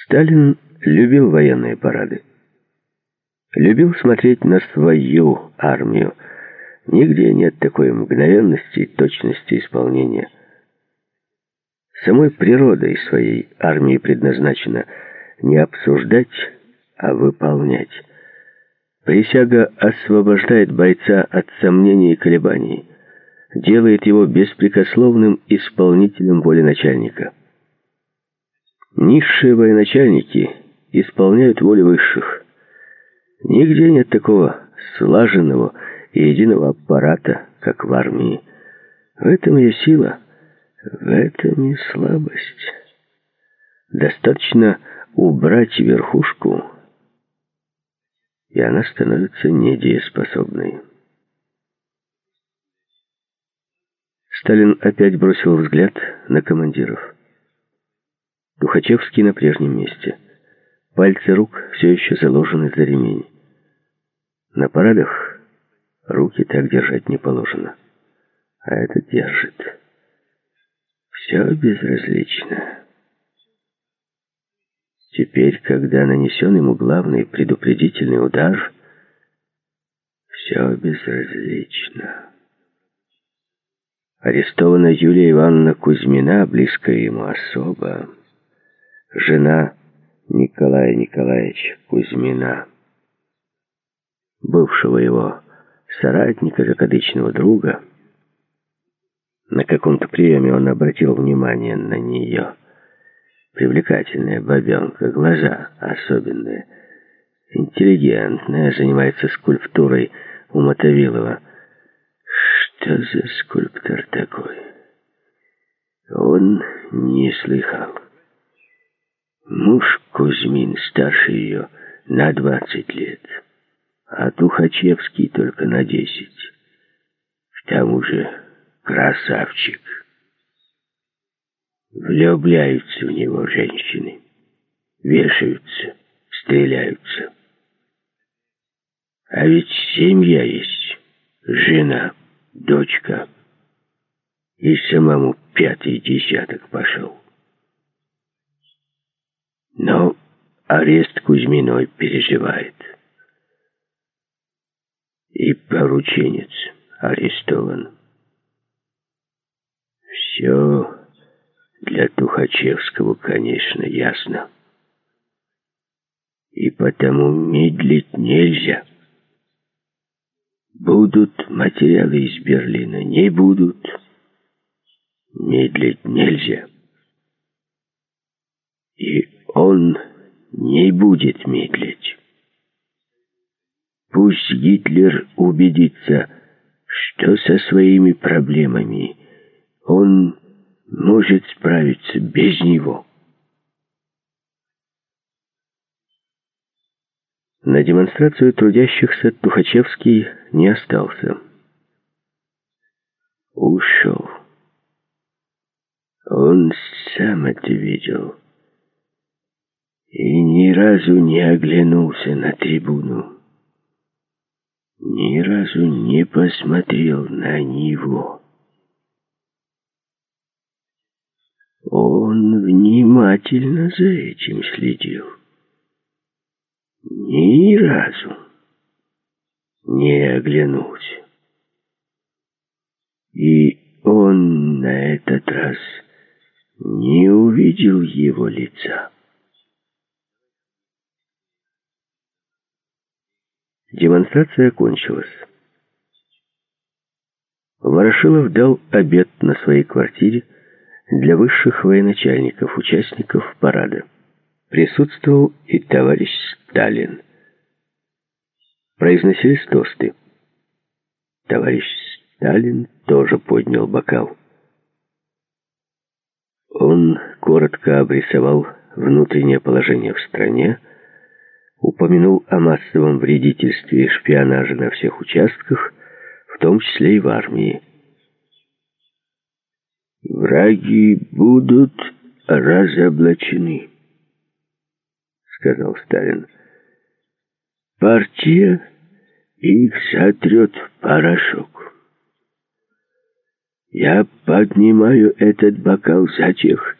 Сталин любил военные парады. Любил смотреть на свою армию. Нигде нет такой мгновенности и точности исполнения. Самой природой своей армии предназначено не обсуждать, а выполнять. Присяга освобождает бойца от сомнений и колебаний, делает его беспрекословным исполнителем воли начальника. Низшие военачальники исполняют волю высших. Нигде нет такого слаженного и единого аппарата, как в армии. В этом ее сила, в этом и слабость. Достаточно убрать верхушку, и она становится недееспособной. Сталин опять бросил взгляд на командиров. Тухачевский на прежнем месте. Пальцы рук все еще заложены за ремень. На парадах руки так держать не положено. А этот держит. Все безразлично. Теперь, когда нанесен ему главный предупредительный удар, все безразлично. Арестована Юлия Ивановна Кузьмина, близкая ему особа, жена Николая Николаевича Кузьмина, бывшего его соратника, закадычного друга. На каком-то приеме он обратил внимание на нее. Привлекательная бабенка, глаза особенные, интеллигентная, занимается скульптурой у Мотовилова. Что за скульптор такой? Он не слыхал. Муж Кузьмин старше ее на 20 лет, а Тухачевский только на 10. К тому же красавчик. Влюбляются в него женщины, вешаются, стреляются. А ведь семья есть, жена, дочка. И самому 5-й десяток пошел. Но арест Кузьминой переживает. И порученец арестован. Все для Тухачевского, конечно, ясно. И потому медлить нельзя. Будут материалы из Берлина, не будут. Медлить нельзя. И он не будет медлить. Пусть Гитлер убедится, что со своими проблемами он может справиться без него. На демонстрацию трудящихся Тухачевский не остался. Ушел. Он сам это видел. И ни разу не оглянулся на трибуну. Ни разу не посмотрел на него. Он внимательно за этим следил. Ни разу не оглянулся. И он на этот раз не увидел его лица. Демонстрация кончилась. Ворошилов дал обед на своей квартире для высших военачальников, участников парада. Присутствовал и товарищ Сталин. Произносились тосты. Товарищ Сталин тоже поднял бокал. Он коротко обрисовал внутреннее положение в стране, упомянул о массовом вредительстве и шпионаже на всех участках, в том числе и в армии. «Враги будут разоблачены», — сказал Сталин. «Партия их сотрет в порошок. Я поднимаю этот бокал за тех,